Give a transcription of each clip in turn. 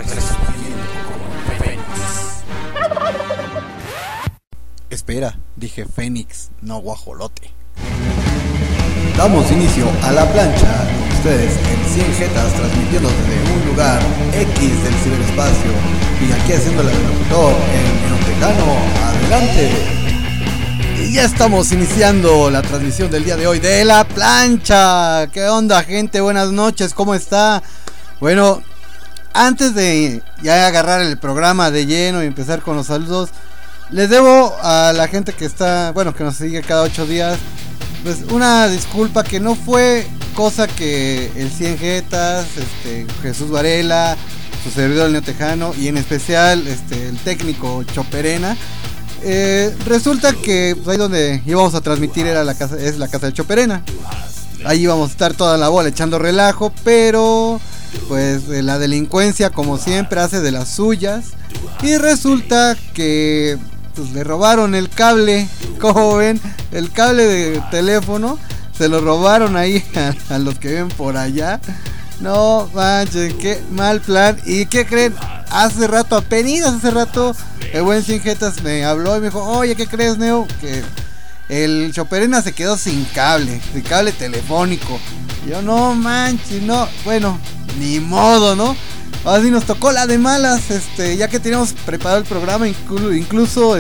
resurgiendo como Fénix. Espera, dije Fénix, no guajolote. Damos inicio a La Plancha, con ustedes en 100 Jetas, transmitiendo desde un lugar X del ciberespacio, y aquí haciendo la locutor en Neotejano. Adelante. Y ya estamos iniciando la transmisión del día de hoy de La Plancha. ¿Qué onda, gente? Buenas noches, ¿cómo está? Bueno, antes de ya agarrar el programa de lleno y empezar con los saludos, les debo a la gente que está, bueno, que nos sigue cada 8 días, pues una disculpa, que no fue cosa que el 100 Jetas, Jesús Varela, su servidor el Neotejano, y en especial el técnico Choperena. Resulta que pues, ahí donde íbamos a transmitir era la casa de Choperena. Ahí íbamos a estar toda la bola echando relajo, pero pues la delincuencia, como siempre, hace de las suyas. Y resulta que pues le robaron el cable, como ven, el cable de teléfono, se lo robaron ahí a los que ven por allá. No manchen, qué mal plan. ¿Y qué creen? Hace rato el buen 100 Jetas me habló y me dijo: oye, ¿qué crees, Neo? Que el Choperena se quedó sin cable telefónico. Y yo, no manches, no, bueno, ni modo, ¿no? Así nos tocó la de malas, ya que teníamos preparado el programa, incluso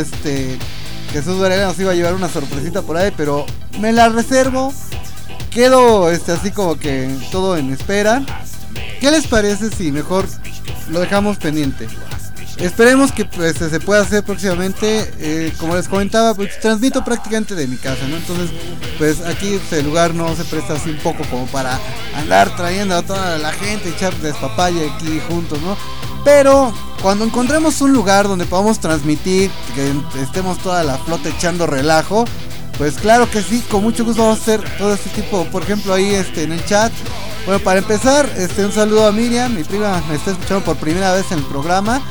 Jesús Varela nos iba a llevar una sorpresita por ahí, pero me la reservo. Quedo así como que todo en espera. ¿Qué les parece si mejor lo dejamos pendiente? Esperemos que pues se pueda hacer próximamente. Como les comentaba, pues transmito prácticamente de mi casa, ¿no? Entonces, pues aquí el lugar no se presta así un poco como para andar trayendo a toda la gente, echar despapalle aquí juntos, ¿no? Pero cuando encontremos un lugar donde podamos transmitir, que estemos toda la flota echando relajo, pues claro que sí, con mucho gusto vamos a hacer todo este tipo. Por ejemplo, ahí en el chat. Bueno, para empezar, un saludo a Miriam, mi prima me está escuchando por primera vez en el programa.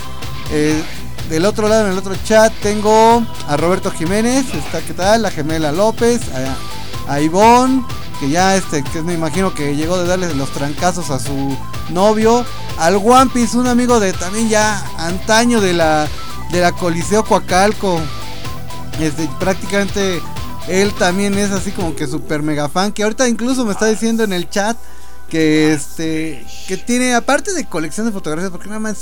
Del otro lado, en el otro chat, tengo a Roberto Jiménez, ¿qué tal? La Gemela López, a Ivonne, que ya que me imagino que llegó de darle los trancazos a su novio, al One Piece, un amigo de también ya antaño de la Coliseo Coacalco. Prácticamente él también es así como que super mega fan, que ahorita incluso me está diciendo en el chat que que tiene, aparte de colección de fotografías, porque nada más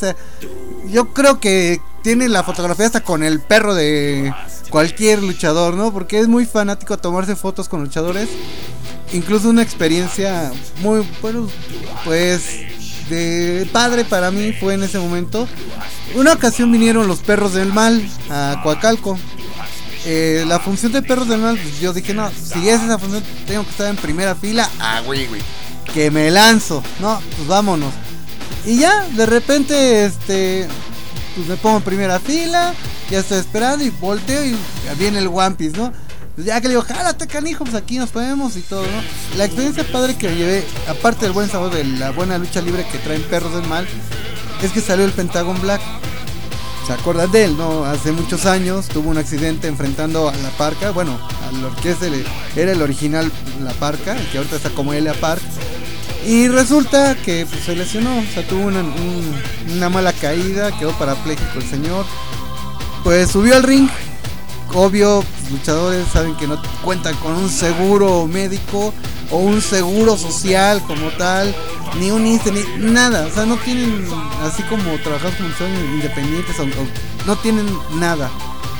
yo creo que tiene la fotografía hasta con el perro de cualquier luchador, ¿no? Porque es muy fanático a tomarse fotos con luchadores. Incluso una experiencia muy, bueno, pues de padre para mí fue en ese momento. Una ocasión vinieron los Perros del Mal a Coacalco. La función de Perros del Mal, pues yo dije, no, si es esa función tengo que estar en primera fila. Güey, que me lanzo, no, pues vámonos. Y ya, de repente, pues me pongo en primera fila, ya estoy esperando y volteo y ya viene el One Piece, ¿no? Pues ya que le digo, jálate, canijo, pues aquí nos ponemos y todo, ¿no? La experiencia padre que me llevé, aparte del buen sabor de la buena lucha libre que traen Perros del Mal, es que salió el Pentagon Black. ¿Se acuerdan de él, no? Hace muchos años tuvo un accidente enfrentando a La Parca, bueno, a lo que era el original La Parca, el que ahorita está como Elia Park. Y resulta que pues, se lesionó, o sea, tuvo una mala caída, quedó parapléjico el señor. Pues subió al ring. Obvio, pues, luchadores saben que no cuentan con un seguro médico o un seguro social como tal, ni un ISSSTE, ni nada. O sea, no tienen, así como trabajadores como son independientes, no tienen nada.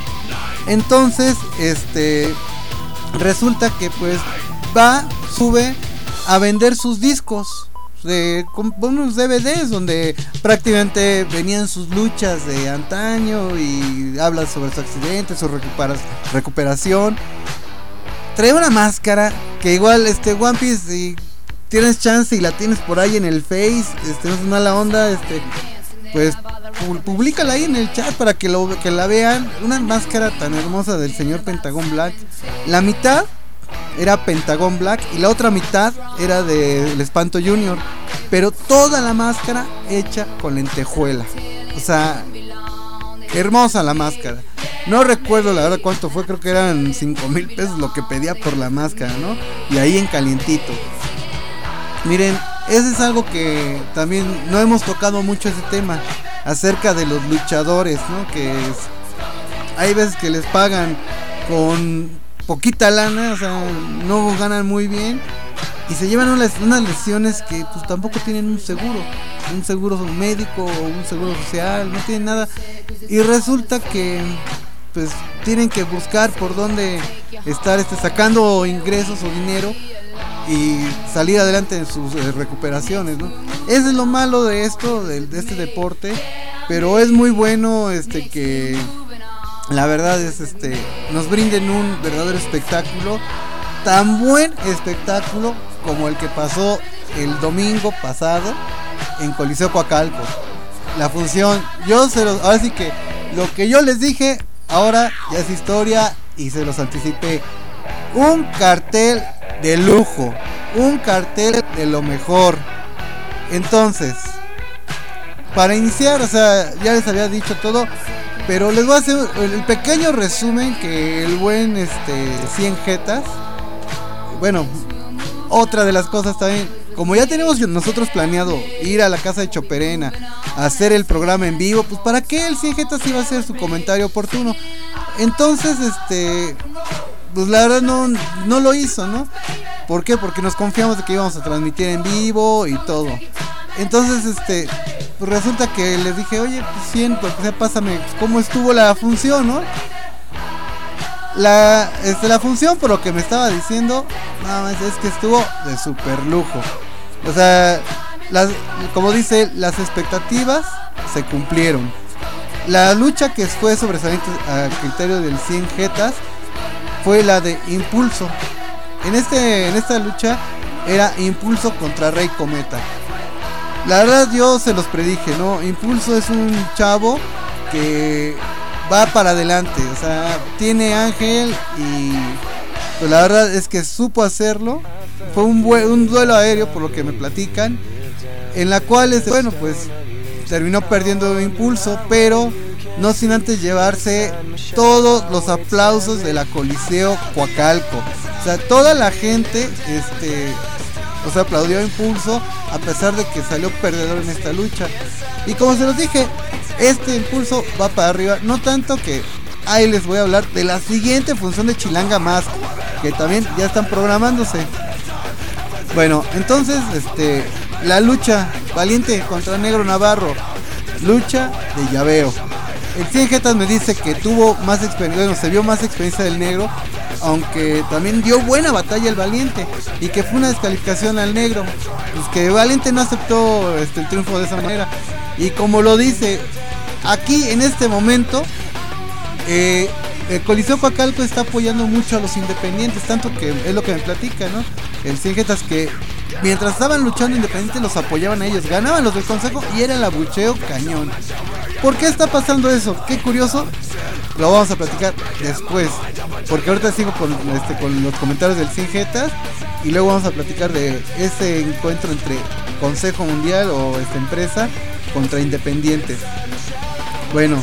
Entonces, resulta que pues sube a vender sus discos con unos DVDs donde prácticamente venían sus luchas de antaño y habla sobre su accidente, su recuperación. Trae una máscara que igual One Piece, si tienes chance y la tienes por ahí en el Face, no es mala onda, pues públicala ahí en el chat para que la vean. Una máscara tan hermosa del señor Pentagon Black. La mitad era Pentagon Black y la otra mitad era del Espanto Junior, pero toda la máscara hecha con lentejuela. O sea, hermosa la máscara. No recuerdo la verdad cuánto fue, creo que eran 5,000 pesos lo que pedía por la máscara, ¿no? Y ahí en calientito. Miren, ese es algo que también no hemos tocado mucho ese tema. acerca de los luchadores, ¿no? Hay veces que les pagan con poquita lana, o sea, no ganan muy bien y se llevan unas lesiones que pues tampoco tienen un seguro médico o un seguro social, no tienen nada, y resulta que pues tienen que buscar por dónde estar sacando ingresos o dinero y salir adelante en sus recuperaciones, ¿no? Eso es lo malo de esto, de este deporte, pero es muy bueno que la verdad es nos brinden un verdadero espectáculo, tan buen espectáculo como el que pasó el domingo pasado en Coliseo Coacalco. La función, ahora sí que lo que yo les dije ahora ya es historia y se los anticipé. Un cartel de lujo, un cartel de lo mejor. Entonces, para iniciar, o sea, ya les había dicho todo, pero les voy a hacer el pequeño resumen que el buen 100 Jetas. Bueno, otra de las cosas también, como ya tenemos nosotros planeado ir a la casa de Choperena a hacer el programa en vivo, pues para qué el 100 Jetas iba a hacer su comentario oportuno. Entonces, pues la verdad no lo hizo, ¿no? ¿Por qué? Porque nos confiamos de que íbamos a transmitir en vivo y todo. Entonces, pues resulta que les dije, oye, pues 100, pues pásame cómo estuvo la función, ¿no? La función, por lo que me estaba diciendo, nada más es que estuvo de super lujo. O sea, como dice, las expectativas se cumplieron. La lucha que fue sobresaliente a criterio del 100 Jetas fue la de Impulso. En esta lucha era Impulso contra Rey Cometa. La verdad yo se los predije, ¿no? Impulso es un chavo que va para adelante, o sea, tiene ángel y pues la verdad es que supo hacerlo. Fue un duelo aéreo, por lo que me platican, en la cual bueno, pues terminó perdiendo Impulso, pero no sin antes llevarse todos los aplausos de la Coliseo Coacalco. O sea, toda la gente aplaudió a Impulso a pesar de que salió perdedor en esta lucha. Y como se los dije, Impulso va para arriba, no tanto que ahí les voy a hablar de la siguiente función de Chilanga Mask, que también ya están programándose. Bueno, entonces la lucha Valiente contra Negro Navarro, lucha de llaveo. El 100 Jetas me dice que tuvo más experiencia, bueno, se vio más experiencia del Negro, aunque también dio buena batalla el Valiente, y que fue una descalificación al Negro, pues que Valiente no aceptó el triunfo de esa manera. Y como lo dice aquí en este momento, el Coliseo Coacalco está apoyando mucho a los independientes, tanto que es lo que me platica, ¿no? El 100 Jetas, que mientras estaban luchando independientes los apoyaban a ellos, ganaban los del consejo y era el abucheo cañón. ¿Por qué está pasando eso? Qué curioso. Lo vamos a platicar después, porque ahorita sigo con los comentarios del 100 Jetas y luego vamos a platicar de ese encuentro entre Consejo Mundial o esta empresa contra independientes. Bueno,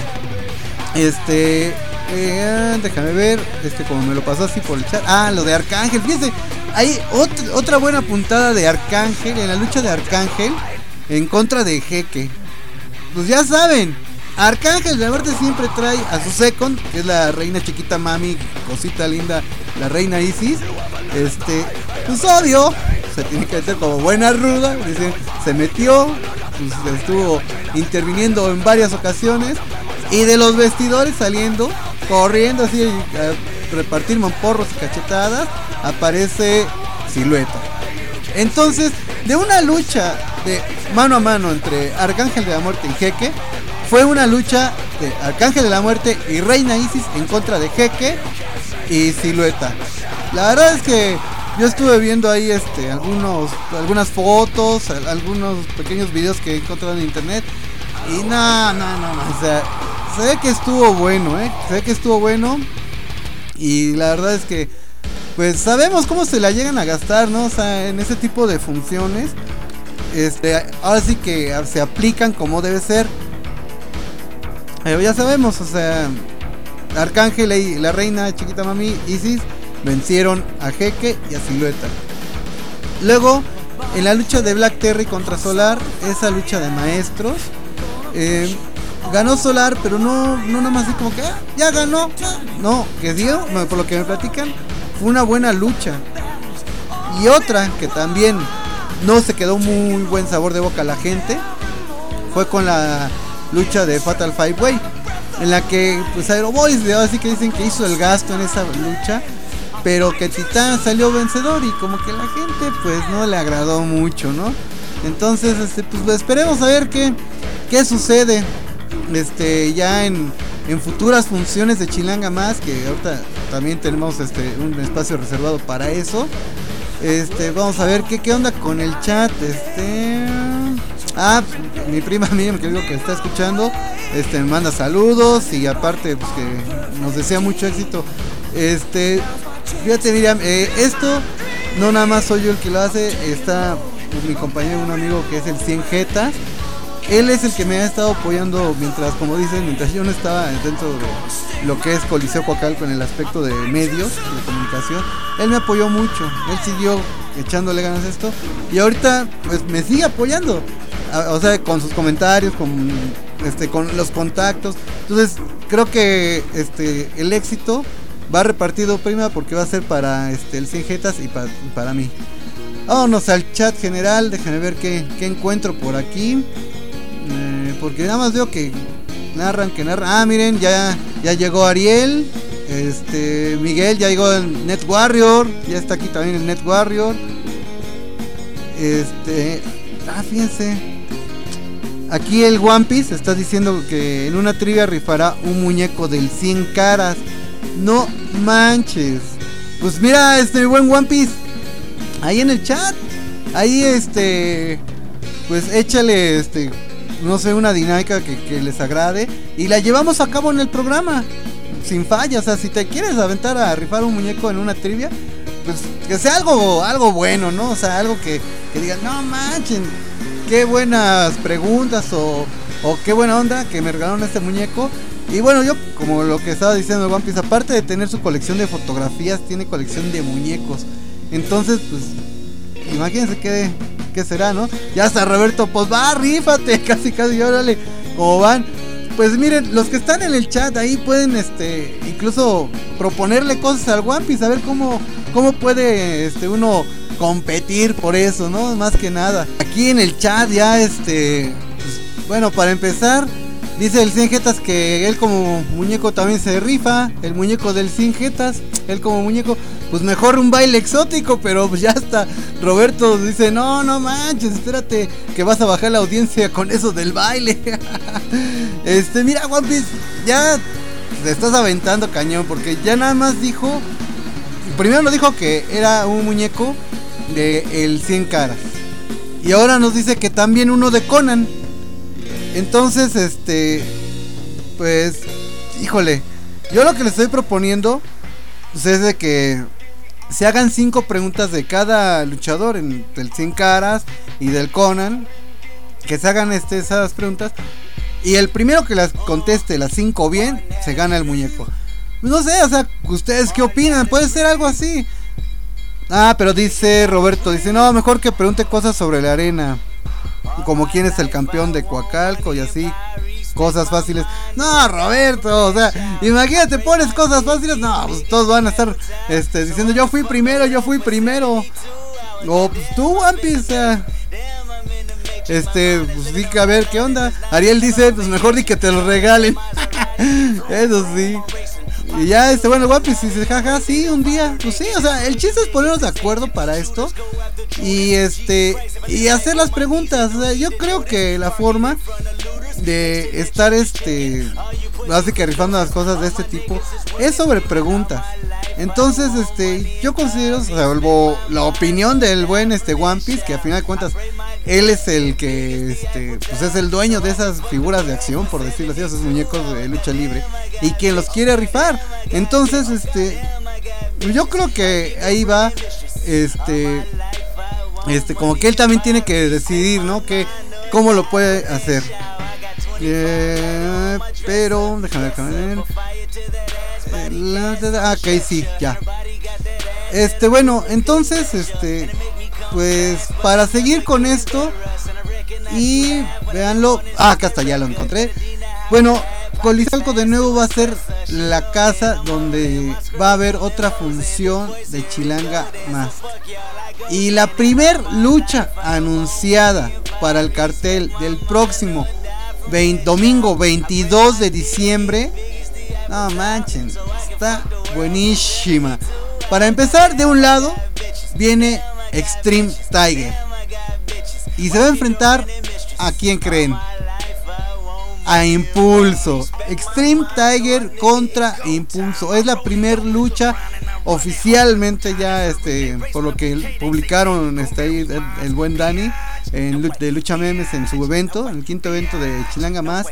déjame ver, como me lo pasó así por el chat. Lo de Arcángel, fíjense, hay otra buena puntada de Arcángel en la lucha de Arcángel en contra de Jeque. Pues ya saben, Arcángel de la Muerte siempre trae a su second, que es la reina chiquita mami, cosita linda, la reina Isis. Pues obvio, se tiene que meter como buena ruda, dicen, se metió, pues estuvo interviniendo en varias ocasiones, y de los vestidores saliendo, corriendo así a repartir mamporros y cachetadas, aparece Silueta. Entonces, de una lucha de mano a mano entre Arcángel de la Muerte y Jeque, fue una lucha de Arcángel de la Muerte y Reina Isis en contra de Jeque y Silueta. La verdad es que yo estuve viendo ahí algunas fotos, algunos pequeños videos que he encontrado en internet, y no, o sea, se ve que estuvo bueno, se ve que estuvo bueno, y la verdad es que pues sabemos cómo se la llegan a gastar, ¿no? O sea, en ese tipo de funciones, ahora sí que se aplican como debe ser. Pero ya sabemos, o sea, Arcángel y la reina chiquita mami Isis vencieron a Jeque y a Silueta. Luego, en la lucha de Black Terry contra Solar, esa lucha de maestros, ganó Solar, pero no nada más así como que ya ganó. No, que dio, por lo que me platican, fue una buena lucha. Y otra que también no se quedó muy buen sabor de boca a la gente fue con la lucha de Fatal 5-Way, en la que pues Aeroboys así que dicen que hizo el gasto en esa lucha, pero que Titán salió vencedor y como que la gente pues no le agradó mucho, ¿no? Entonces pues esperemos a ver qué sucede ya en futuras funciones de Chilanga Más, que ahorita también tenemos un espacio reservado para eso. Vamos a ver qué onda con el chat. Mi prima Miriam, que digo que está escuchando, me manda saludos y aparte pues que nos desea mucho éxito. Fíjate Miriam, esto no nada más soy yo el que lo hace, está mi compañero, un amigo que es el 100 Jetas. Él es el que me ha estado apoyando mientras yo no estaba dentro de lo que es Coliseo Coacalco en el aspecto de medios, de comunicación. Él me apoyó mucho, él siguió echándole ganas a esto y ahorita pues me sigue apoyando, o sea, con sus comentarios, con los contactos. Entonces creo que el éxito va repartido, prima, porque va a ser para el 100 Jetas y para mí. Vámonos al chat general, déjenme ver qué encuentro por aquí. Porque nada más veo que narran. Miren, ya llegó Ariel. Miguel, ya llegó el Net Warrior. Ya está aquí también el Net Warrior. Fíjense. Aquí el One Piece está diciendo que en una trivia rifará un muñeco del 100 caras. No manches. Pues mira, buen One Piece, ahí en el chat. Ahí pues échale no sé, una dinámica que les agrade y la llevamos a cabo en el programa sin falla. O sea, si te quieres aventar a rifar un muñeco en una trivia, pues que sea algo bueno, ¿no? O sea, algo que digan, no manchen, qué buenas preguntas o qué buena onda que me regalaron este muñeco. Y bueno, yo, como lo que estaba diciendo One Piece, aparte de tener su colección de fotografías, tiene colección de muñecos. Entonces, pues, imagínense qué será, ¿no? Ya está Roberto, pues va, rífate, casi, órale, ¿cómo van? Pues miren, los que están en el chat ahí pueden, incluso proponerle cosas al One Piece, a ver cómo puede, uno competir por eso, ¿no? Más que nada. Aquí en el chat ya, pues, bueno, para empezar, dice el 100 Jetas que él como muñeco también se rifa, el muñeco del 100 Jetas, él como muñeco, pues mejor un baile exótico, pero pues ya está. Roberto dice, no manches, espérate, que vas a bajar la audiencia con eso del baile. Mira, One Piece, ya te estás aventando cañón, porque ya nada más dijo, primero nos dijo que era un muñeco de el 100 caras, y ahora nos dice que también uno de Conan. Entonces, pues, híjole, yo lo que le estoy proponiendo pues, es de que se hagan 5 preguntas de cada luchador, del 100 caras y del Conan, que se hagan esas preguntas, y el primero que las conteste las 5 bien, se gana el muñeco. No sé, o sea, ¿ustedes qué opinan? Puede ser algo así. Pero dice Roberto, dice, no, mejor que pregunte cosas sobre la arena, como quién es el campeón de Coacalco y así, cosas fáciles. No, Roberto, o sea, imagínate, pones cosas fáciles, no, pues todos van a estar diciendo yo fui primero. O pues tú, One Piece, o sea, pues di que a ver qué onda. Ariel dice, pues mejor di que te lo regalen. Eso sí. Y ya, bueno, One Piece dice, jaja, sí, un día. Pues sí, o sea, el chiste es ponernos de acuerdo para esto. Y y hacer las preguntas. O sea, yo creo que la forma de estar así que rifando las cosas de este tipo es sobre preguntas. Entonces, yo considero, o sea, la opinión del buen One Piece, que a final de cuentas él es el que pues es el dueño de esas figuras de acción, por decirlo así, esos muñecos de lucha libre, y quien los quiere rifar. Entonces, yo creo que ahí va, como que él también tiene que decidir, ¿no? Que cómo lo puede hacer. Pero déjame ver. Ok, sí, ya. Bueno, entonces, pues para seguir con esto y véanlo, acá está, ya lo encontré. Bueno, Coliseo de nuevo va a ser la casa donde va a haber otra función de Chilanga Mask. Y la primer lucha anunciada para el cartel del próximo domingo 22 de diciembre, no manchen, está buenísima. Para empezar, de un lado viene Extreme Tiger y se va a enfrentar a quién creen, a Impulso. Extreme Tiger contra Impulso. Es la primer lucha oficialmente ya, por lo que publicaron ahí el buen Dani de Lucha Memes en su evento, en el quinto evento de Chilanga Mask.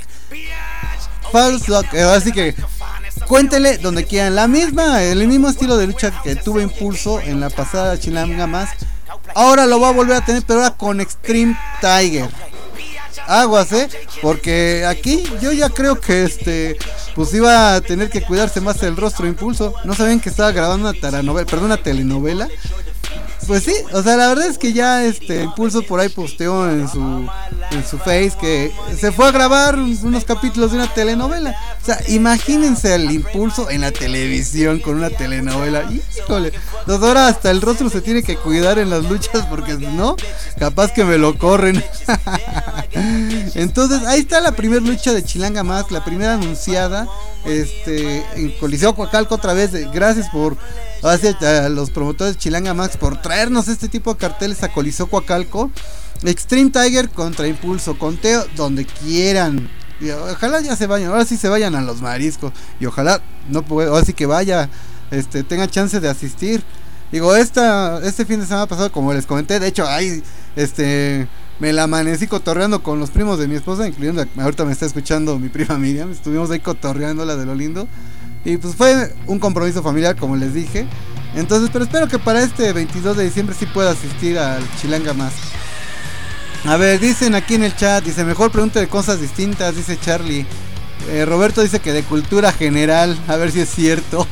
Así que cuéntenle donde quieran. El mismo estilo de lucha que tuvo Impulso en la pasada Chilanga Mask, ahora lo va a volver a tener, pero ahora con Extreme Tiger. Aguas, porque aquí yo ya creo que pues iba a tener que cuidarse más el rostro Impulso. No sabían que estaba grabando una telenovela. Pues sí, o sea, la verdad es que ya Impulso por ahí posteó en su face que se fue a grabar unos capítulos de una telenovela. O sea, imagínense al Impulso en la televisión con una telenovela. Híjole, ahora hasta el rostro se tiene que cuidar en las luchas, porque si no, capaz que me lo corren. Entonces, ahí está la primera lucha de Chilanga Mask, la primera anunciada en Coliseo Coacalco otra vez. Gracias a los promotores de Chilanga Mask por traernos este tipo de carteles a Coliseo Coacalco. Extreme Tiger contra Impulso, conteo donde quieran. Y ojalá ya se vayan, ahora sí se vayan a los mariscos. Y ojalá ahora sí que vaya, tenga chance de asistir. Digo, este fin de semana pasado, como les comenté, de hecho, ahí me la amanecí cotorreando con los primos de mi esposa, incluyendo, ahorita me está escuchando mi prima Miriam. Estuvimos ahí cotorreándola de lo lindo. Y pues fue un compromiso familiar, como les dije. Entonces, pero espero que para este 22 de diciembre sí pueda asistir al Chilanga Mask. A ver, dicen aquí en el chat, dice, mejor pregunta de cosas distintas, dice Charlie. Roberto dice que de cultura general, a ver si es cierto.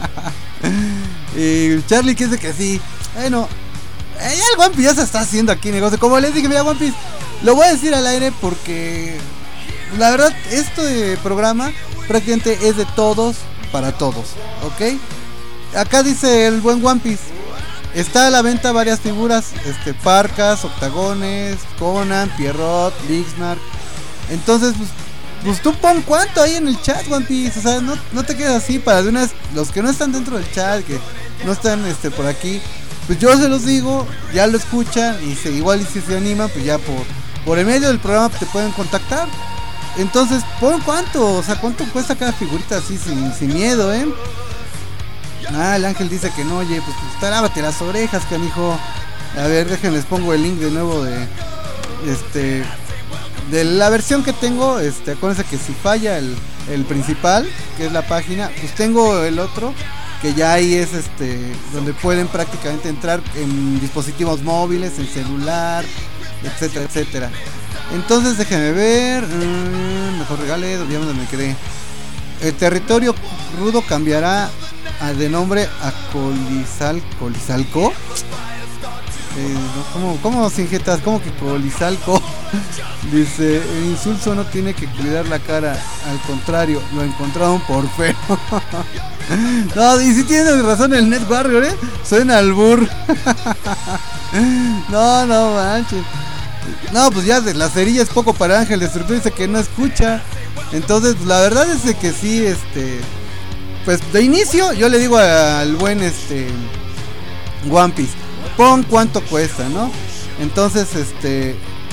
Y Charlie que dice que sí. Bueno, ya el One Piece ya se está haciendo aquí negocio. Como les dije, mira, One Piece, lo voy a decir al aire porque la verdad, este programa prácticamente es de todos para todos, ¿ok? Acá dice el buen One Piece, está a la venta varias figuras, Parcas, Octagones, Conan, Pierrot, Lixmark. Entonces, pues tú pon cuánto ahí en el chat, One Piece. O sea, no te quedes así. Para de unas, los que no están dentro del chat, que no están por aquí, pues yo se los digo, ya lo escuchan y igual y si se animan, pues ya por el medio del programa te pueden contactar. Entonces, pon cuánto, o sea, cuánto cuesta cada figurita así sin miedo, el Ángel dice que no, oye, pues lávate las orejas, canijo. A ver, déjenles pongo el link de nuevo de la versión que tengo. Acuérdense que si falla el principal, que es la página, pues tengo el otro, que ya ahí es donde pueden prácticamente entrar en dispositivos móviles, en celular, etcétera, etcétera. Entonces déjenme ver, mejor regale, ya donde me quedé. El territorio rudo cambiará de nombre a Colizalco. ¿Cómo sin jetas? ¿Cómo que Colizalco? Dice, el Impulso no tiene que cuidar la cara, al contrario, lo encontraron por feo. No, y si tienes razón el Net Warrior, suena albur. No manches. No, pues ya la cerilla es poco para Ángel Destructor, dice que no escucha. Entonces, la verdad es que sí, pues de inicio yo le digo al buen One Piece, pon cuánto cuesta, ¿no? Entonces, pues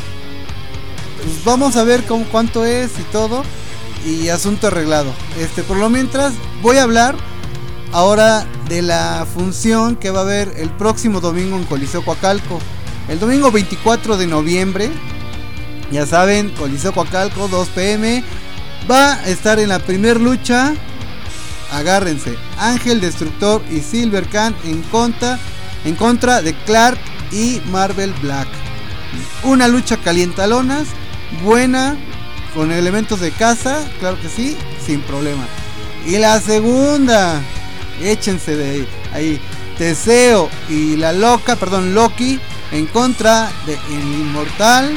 vamos a ver cuánto es y todo, y asunto arreglado. Por lo mientras voy a hablar ahora de la función que va a haber el próximo domingo en Coliseo Coacalco. El domingo 24 de noviembre, ya saben, Coliseo Coacalco, 2 p.m. Va a estar en la primer lucha, agárrense, Ángel Destructor y Silver Khan en contra de Clark y Marvel Black. Una lucha calientalonas, buena, con elementos de casa, claro que sí, sin problema. Y la segunda, échense de ahí, Teseo y Loki en contra de El Inmortal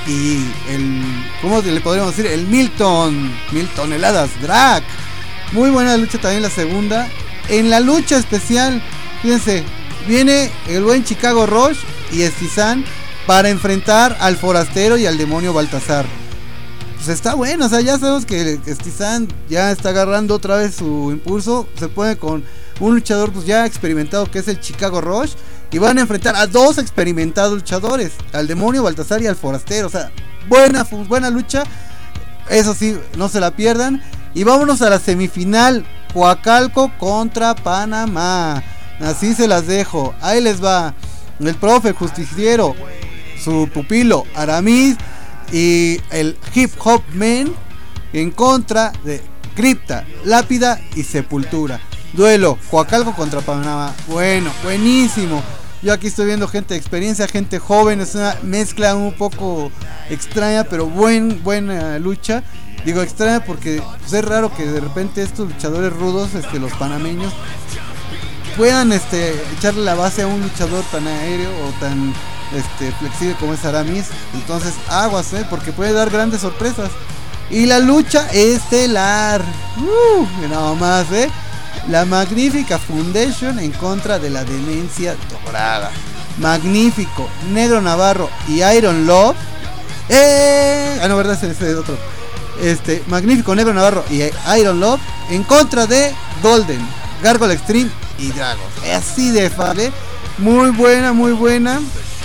y ¿cómo le podríamos decir? El mil toneladas drag. Muy buena lucha también la segunda. En la lucha especial, fíjense, viene el buen Chicago Rush y Estizan para enfrentar al Forastero y al demonio Baltasar. Pues está bueno, o sea, ya sabemos que Estizan ya está agarrando otra vez su impulso. Se pone con un luchador pues ya experimentado, que es el Chicago Rush, y van a enfrentar a dos experimentados luchadores, al demonio Baltasar y al Forastero. O sea, buena lucha. Eso sí, no se la pierdan. Y vámonos a la semifinal, Coacalco contra Panamá. Así se las dejo. Ahí les va el profe Justiciero, su pupilo Aramis y el Hip Hop Man en contra de Cripta, Lápida y Sepultura. Duelo Coacalco contra Panamá. Bueno, buenísimo. Yo aquí estoy viendo gente de experiencia, gente joven. Es una mezcla un poco extraña, pero buena lucha. Digo extraña porque pues, es raro que de repente estos luchadores rudos, los panameños, puedan echarle la base a un luchador tan aéreo o tan flexible como es Aramis. Entonces aguas, porque puede dar grandes sorpresas. Y la lucha estelar, nada más, la Magnífica Foundation en contra de la Demencia Dorada. Magnífico, Negro Navarro y Iron Love. No, verdad, ese es otro. Magnífico, Negro Navarro y Iron Love en contra de Golden, Gargoyle Extreme y Dragos. Así de fácil, muy buena.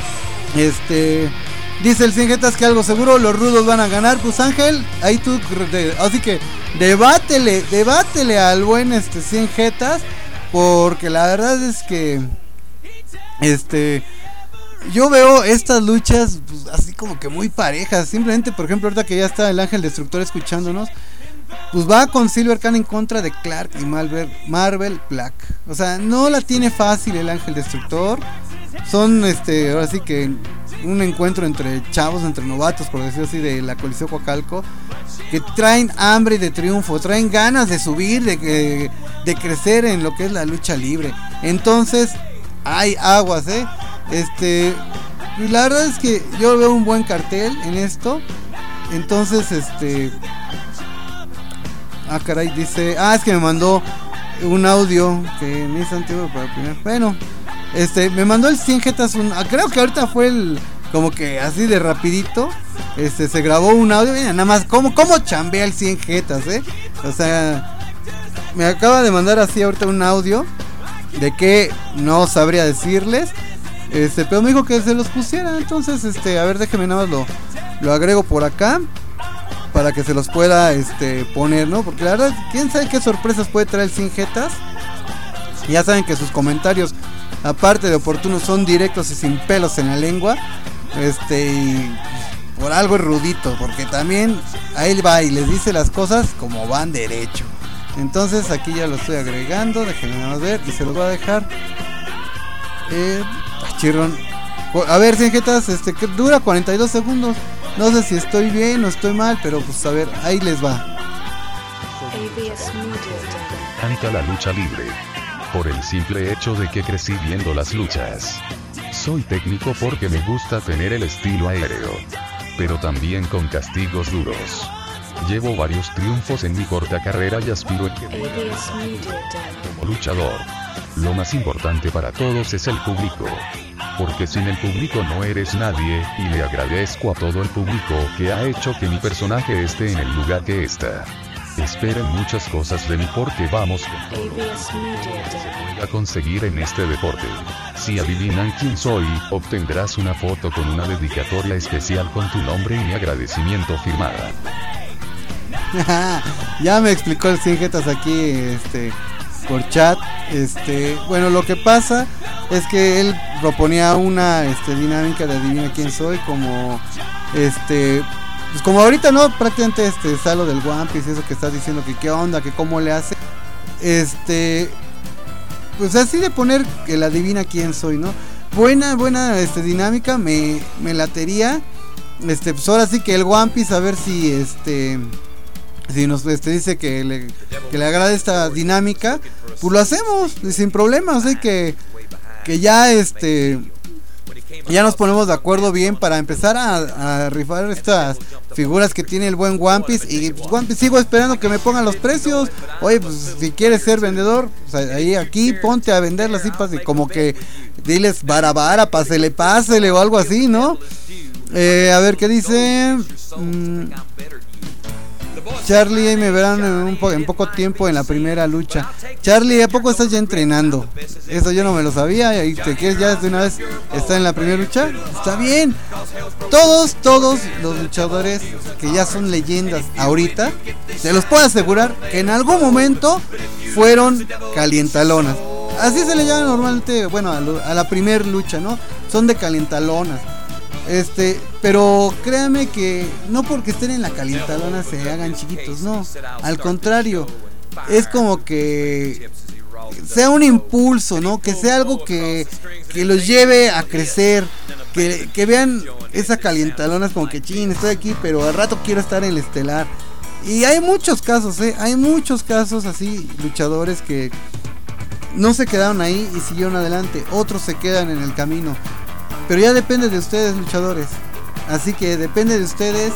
Dice el Cingetas que algo seguro, los rudos van a ganar. Pues Ángel, ahí tú, así que debátele al buen Cingetas, porque la verdad es que yo veo estas luchas pues, así como que muy parejas. Simplemente, por ejemplo, ahorita que ya está el Ángel Destructor escuchándonos, pues va con Silver Khan en contra de Clark y Marvel Black. O sea, no la tiene fácil el Ángel Destructor. Son ahora sí que un encuentro entre chavos, entre novatos, por decirlo así, de la Coliseo Coacalco, que traen hambre de triunfo, traen ganas de subir, de crecer en lo que es la lucha libre. Entonces, hay aguas, la verdad es que yo veo un buen cartel en esto. Entonces, caray, dice, es que me mandó un audio que me hizo antiguo para opinar. Bueno, me mandó el 100 jetas creo que ahorita fue como que así de rapidito. Se grabó un audio, mira, nada más cómo chambea el 100 jetas, o sea, me acaba de mandar así ahorita un audio de que no sabría decirles, pero me dijo que se los pusiera. Entonces, a ver, déjeme nada más lo agrego por acá para que se los pueda poner, ¿no? Porque la verdad, quién sabe qué sorpresas puede traer el 100 jetas. Ya saben que sus comentarios, aparte de oportunos, son directos y sin pelos en la lengua. Y por algo es rudito, porque también ahí va y les dice las cosas como van derecho. Entonces aquí ya lo estoy agregando, déjenme ver y se los voy a dejar. Chirrón. A ver, cingetas, que dura 42 segundos. No sé si estoy bien o estoy mal, pero pues a ver, ahí les va. Canta la lucha libre. Por el simple hecho de que crecí viendo las luchas. Soy técnico porque me gusta tener el estilo aéreo, pero también con castigos duros. Llevo varios triunfos en mi corta carrera y aspiro a que como luchador. Lo más importante para todos es el público. Porque sin el público no eres nadie, y le agradezco a todo el público que ha hecho que mi personaje esté en el lugar que está. Esperen muchas cosas de mí porque vamos con todo lo que se pueda conseguir en este deporte. Si adivinan quién soy, obtendrás una foto con una dedicatoria especial con tu nombre y mi agradecimiento firmada. Ya me explicó el Cingetas aquí por chat. Bueno, lo que pasa es que él proponía una dinámica de adivina quién soy, como pues como ahorita no, prácticamente salo del One Piece, eso que estás diciendo que qué onda, que cómo le hace, pues así de poner que la adivina quién soy, ¿no? Buena dinámica, me latería, pues ahora sí que el One Piece, a ver si si nos dice que le agrade esta dinámica, pues lo hacemos sin problemas, que ya ya nos ponemos de acuerdo bien para empezar a rifar estas figuras que tiene el buen One Piece. Y One Piece, sigo esperando que me pongan los precios. Oye, pues si quieres ser vendedor, pues ahí aquí ponte a vender las cipas y como que diles vara, pásele o algo así, ¿no? A ver qué dice. Charlie, ahí me verán en poco tiempo en la primera lucha. Charlie, ¿a poco estás ya entrenando? Eso yo no me lo sabía. ¿Y te quieres ya de una vez estar en la primera lucha? Está bien. Todos los luchadores que ya son leyendas ahorita, se los puedo asegurar que en algún momento fueron calientalonas. Así se le llama normalmente, bueno, a la primera lucha, ¿no? Son de calientalonas. Pero créanme que no porque estén en la calientalona se hagan chiquitos, no. Al contrario, es como que sea un impulso, ¿no? Que sea algo que los lleve a crecer, que vean esa calientalona como que chin, estoy aquí, pero al rato quiero estar en el estelar. Y hay muchos casos, hay muchos casos así, luchadores que no se quedaron ahí y siguieron adelante, otros se quedan en el camino. Pero ya depende de ustedes, luchadores. Así que depende de ustedes,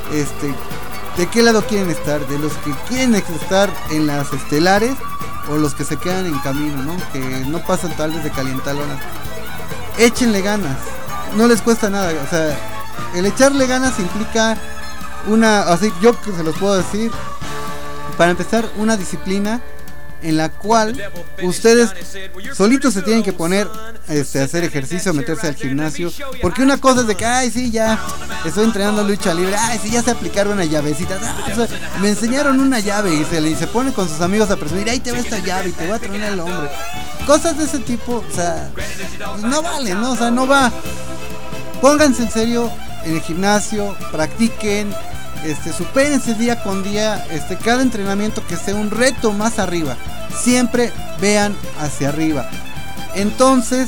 de qué lado quieren estar, de los que quieren estar en las estelares o los que se quedan en camino, ¿no? Que no pasan tal vez de calientalonas. Échenle ganas, no les cuesta nada. O sea, el echarle ganas implica así yo que se los puedo decir, para empezar, una disciplina en la cual ustedes solitos se tienen que poner a hacer ejercicio, meterse al gimnasio, porque una cosa es de que ay sí, ya estoy entrenando lucha libre, ay sí, ya sé aplicar una llavecita, o sea, me enseñaron una llave y se pone con sus amigos a presumir, ahí te va esta llave y te va a tronar el hombre, cosas de ese tipo. O sea, no vale, ¿no? O sea, no va. Pónganse en serio en el gimnasio, practiquen, supérense día con día, cada entrenamiento que sea un reto más arriba. Siempre vean hacia arriba. Entonces,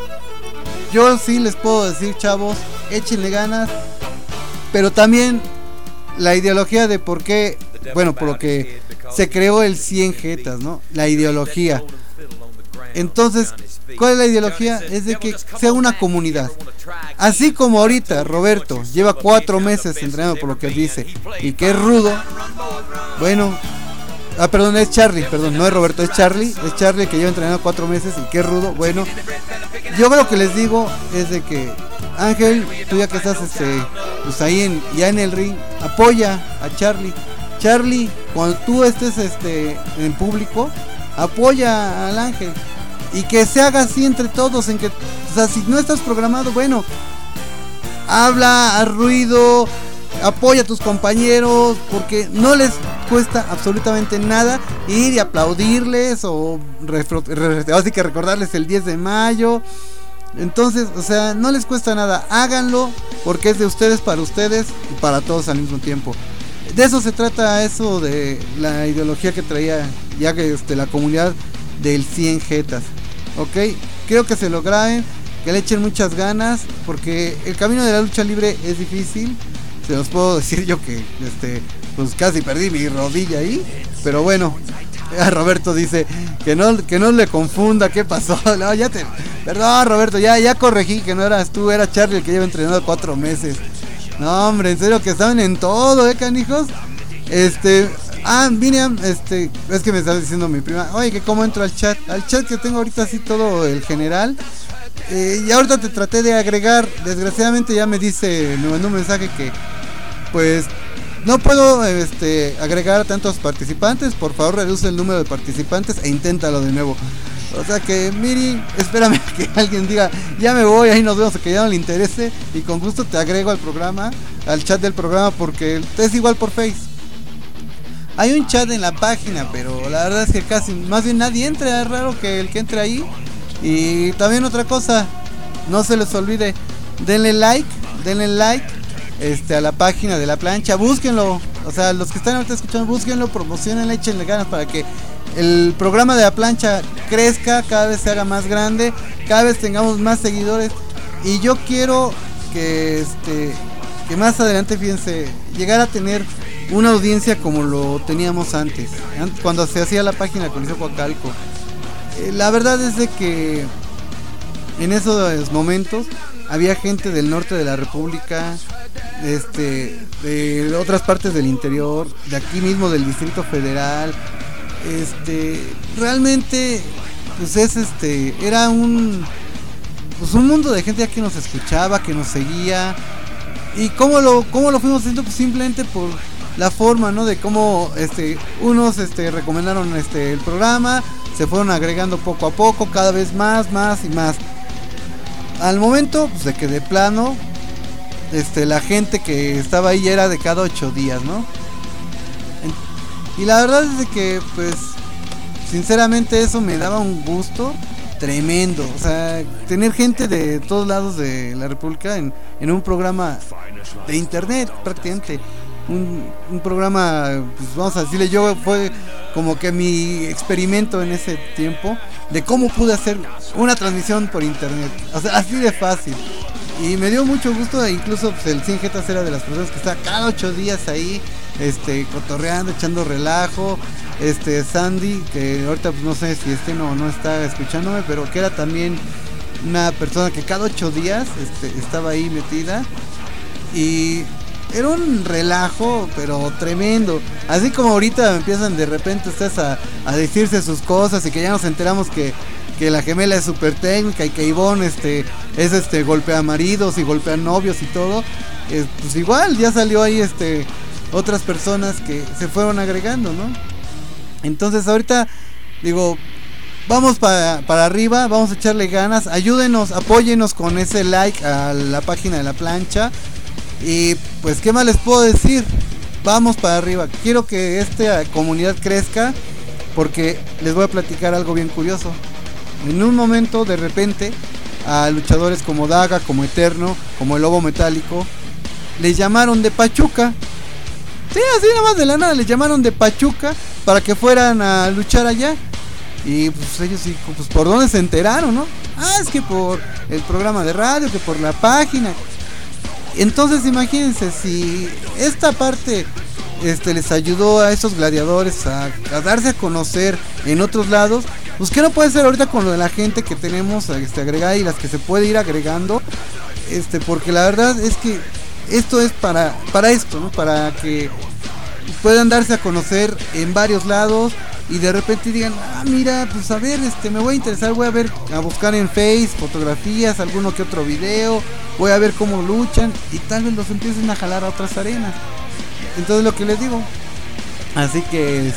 yo sí les puedo decir, chavos, échenle ganas. Pero también la ideología de por qué, bueno, por lo que se creó el 100 Jetas, ¿no? La ideología. Entonces, ¿cuál es la ideología? Es de que sea una comunidad. Así como ahorita Roberto lleva 4 meses entrenando, por lo que él dice, y que es rudo. Bueno, perdón, es Charlie, perdón, no es Roberto, es Charlie que lleva entrenando 4 meses y que es rudo. Bueno, yo creo que les digo es de que Ángel, tú ya que estás pues ahí ya en el ring, apoya a Charlie. Charlie, cuando tú estés en público, apoya al Ángel. Y que se haga así entre todos, o sea, si no estás programado, bueno, habla, haz ruido, apoya a tus compañeros, porque no les cuesta absolutamente nada ir y aplaudirles o así que recordarles el 10 de mayo. Entonces, o sea, no les cuesta nada, háganlo, porque es de ustedes para ustedes y para todos al mismo tiempo. De eso se trata, eso de la ideología que traía ya que la comunidad del 100 Jetas. Ok, creo que se lo graben, que le echen muchas ganas, porque el camino de la lucha libre es difícil. Se los puedo decir yo que pues casi perdí mi rodilla ahí, pero bueno. Roberto dice que no le confunda qué pasó. No, perdón, Roberto, ya corregí, que no eras tú, era Charlie el que lleva entrenando 4 meses. No, hombre, en serio que estaban en todo, canijos. Miriam, es que me estaba diciendo mi prima, oye, que cómo entro al chat que tengo ahorita así todo el general, y ahorita te traté de agregar, desgraciadamente ya me mandó un mensaje que pues no puedo agregar a tantos participantes, por favor reduce el número de participantes e inténtalo de nuevo. O sea que Miri, espérame que alguien diga, ya me voy, ahí nos vemos, que ya no le interese, y con gusto te agrego al programa, al chat del programa, porque es igual por Face. Hay un chat en la página, pero la verdad es que casi, más bien nadie entra, es raro que el que entre ahí. Y también otra cosa, no se les olvide, denle like a la página de La Plancha, búsquenlo, o sea, los que están ahorita escuchando, búsquenlo, promocionenlo, échenle ganas para que el programa de La Plancha crezca, cada vez se haga más grande, cada vez tengamos más seguidores. Y yo quiero que más adelante, fíjense, llegar a tener una audiencia como lo teníamos antes cuando se hacía la página con Coacalco. La verdad es de que en esos momentos había gente del norte de la República, de otras partes del interior, de aquí mismo del Distrito Federal. Realmente pues era un mundo de gente que nos escuchaba, que nos seguía. Y cómo lo fuimos haciendo, pues simplemente por la forma, ¿no? De cómo unos recomendaron el programa, se fueron agregando poco a poco, cada vez más y más. Al momento pues de que de plano la gente que estaba ahí era de cada 8 días, ¿no? Y la verdad es de que pues sinceramente eso me daba un gusto tremendo. O sea, tener gente de todos lados de la República en un programa de internet prácticamente. Un programa, pues vamos a decirle, fue como que mi experimento en ese tiempo de cómo pude hacer una transmisión por internet, o sea, así de fácil. Y me dio mucho gusto, e incluso pues, el Cien Jetas era de las personas que estaba cada 8 días ahí, cotorreando, echando relajo. Sandy, que ahorita pues, no sé si no está escuchándome, pero que era también una persona que cada 8 días estaba ahí metida. Y era un relajo, pero tremendo. Así como ahorita empiezan de repente ustedes a decirse sus cosas, y que ya nos enteramos que la gemela es súper técnica, y que Ivonne es golpea maridos y golpea novios y todo. Pues igual ya salió ahí otras personas que se fueron agregando, ¿no? Entonces ahorita digo, vamos para arriba, vamos a echarle ganas, ayúdenos, apóyenos con ese like a la página de La Plancha. Y pues qué más les puedo decir, vamos para arriba. Quiero que esta comunidad crezca, porque les voy a platicar algo bien curioso. En un momento, de repente, a luchadores como Daga, como Eterno, como el Lobo Metálico, les llamaron de Pachuca. Sí, así nada más de la nada, les llamaron de Pachuca para que fueran a luchar allá. Y pues ellos sí, pues por dónde se enteraron, ¿no? Es que por el programa de radio, que por la página. Entonces imagínense, si esta parte les ayudó a esos gladiadores a darse a conocer en otros lados, pues qué no puede ser ahorita con lo de la gente que tenemos agregada y las que se puede ir agregando, porque la verdad es que esto es para esto, ¿no? Para que puedan darse a conocer en varios lados y de repente digan, mira, pues a ver, me voy a interesar, voy a buscar en Face fotografías, alguno que otro video, voy a ver cómo luchan, y tal vez los empiecen a jalar a otras arenas. Entonces lo que les digo, así que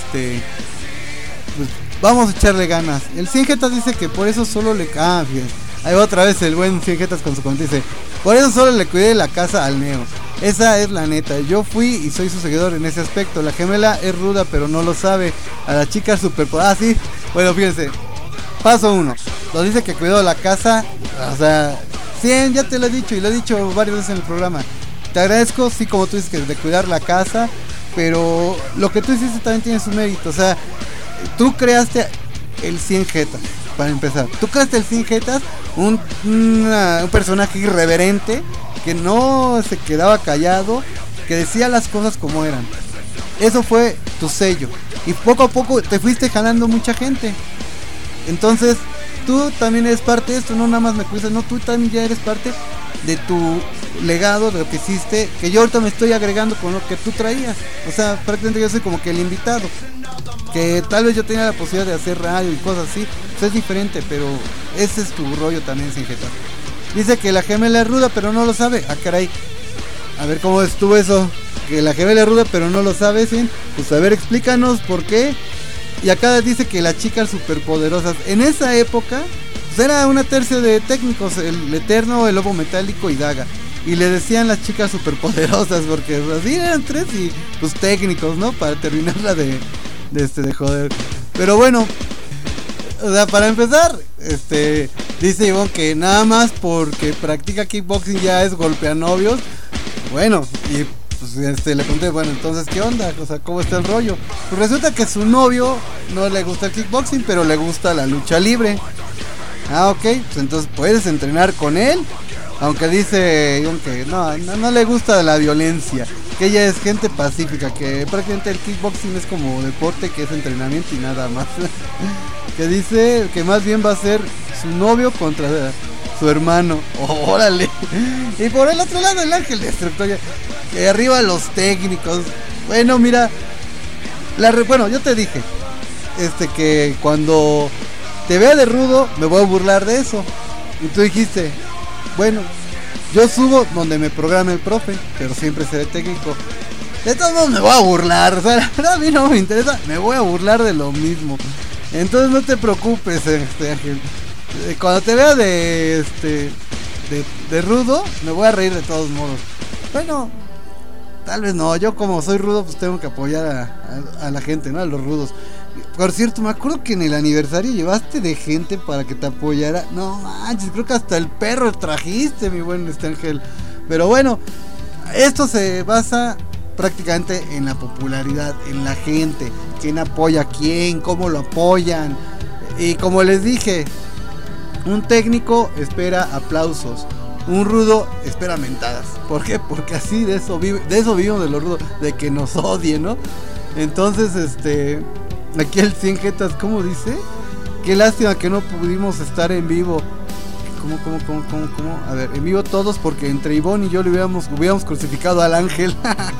pues vamos a echarle ganas. El Cien Jetas dice que por eso solo le fíjense, ahí va otra vez el buen Cien Jetas con su comentario, dice, por eso solo le cuidé la casa al Neo. Esa es la neta, yo fui y soy su seguidor en ese aspecto. La gemela es ruda pero no lo sabe. A la chica super... sí, bueno, fíjense. Paso 1, lo dice que cuidó la casa. O sea, 100, ya te lo he dicho, y lo he dicho varias veces en el programa. Te agradezco, sí, como tú dices, que de cuidar la casa, pero lo que tú hiciste también tiene su mérito. O sea, tú creaste el Cien Jetas, para empezar. Tú creaste el Cien Jetas, un personaje irreverente, que no se quedaba callado, que decía las cosas como eran. Eso fue tu sello, y poco a poco te fuiste jalando mucha gente. Entonces tú también eres parte de esto, no nada más me cuidas, no, tú también ya eres parte de tu legado, de lo que hiciste, que yo ahorita me estoy agregando con lo que tú traías. O sea, prácticamente yo soy como que el invitado, que tal vez yo tenía la posibilidad de hacer radio y cosas así, pues es diferente, pero ese es tu rollo también, Cien Jetas. Dice que la gemela es ruda pero no lo sabe. Caray, a ver cómo estuvo eso, que la gemela es ruda pero no lo sabe, ¿sí? Pues a ver, explícanos por qué. Y acá dice que las chicas superpoderosas en esa época pues era una tercia de técnicos, el Eterno, el Lobo Metálico y Daga, y le decían las chicas superpoderosas porque así eran 3 y pues técnicos, ¿no? Para terminarla de joder. Pero bueno, o sea, para empezar, dice Ivonne que nada más porque practica kickboxing ya es golpea novios. Bueno, y pues le pregunté, bueno, entonces ¿qué onda? O sea, ¿cómo está el rollo? Pues resulta que su novio no le gusta el kickboxing, pero le gusta la lucha libre. Ok, pues entonces puedes entrenar con él, aunque dice Ivonne que no le gusta la violencia, que ella es gente pacífica, que prácticamente el kickboxing es como deporte, que es entrenamiento y nada más. Que dice que más bien va a ser su novio contra su hermano. Órale. Y por el otro lado el Ángel Destructor, que arriba los técnicos. Bueno, mira, bueno, yo te dije que cuando te vea de rudo me voy a burlar de eso. Y tú dijiste, bueno, yo subo donde me programe el profe, pero siempre seré técnico. De todos modos me voy a burlar, o sea, a mí no me interesa, me voy a burlar de lo mismo. Entonces no te preocupes, Ángel. Cuando te vea de rudo, me voy a reír de todos modos. Bueno, tal vez no, yo como soy rudo, pues tengo que apoyar a la gente, ¿no? A los rudos. Por cierto, me acuerdo que en el aniversario llevaste de gente para que te apoyara. No manches, creo que hasta el perro trajiste, mi buen Ángel. Pero bueno, esto se basa prácticamente en la popularidad, en la gente, quién apoya a quién, cómo lo apoyan. Y como les dije, un técnico espera aplausos, un rudo espera mentadas. ¿Por qué? Porque así de eso vivimos, de los rudos, de que nos odien, ¿no? Entonces, aquí el 100 jetas, ¿cómo dice? Qué lástima que no pudimos estar en vivo. ¿Cómo? A ver, en vivo todos, porque entre Ivonne y yo le hubiéramos crucificado al Ángel.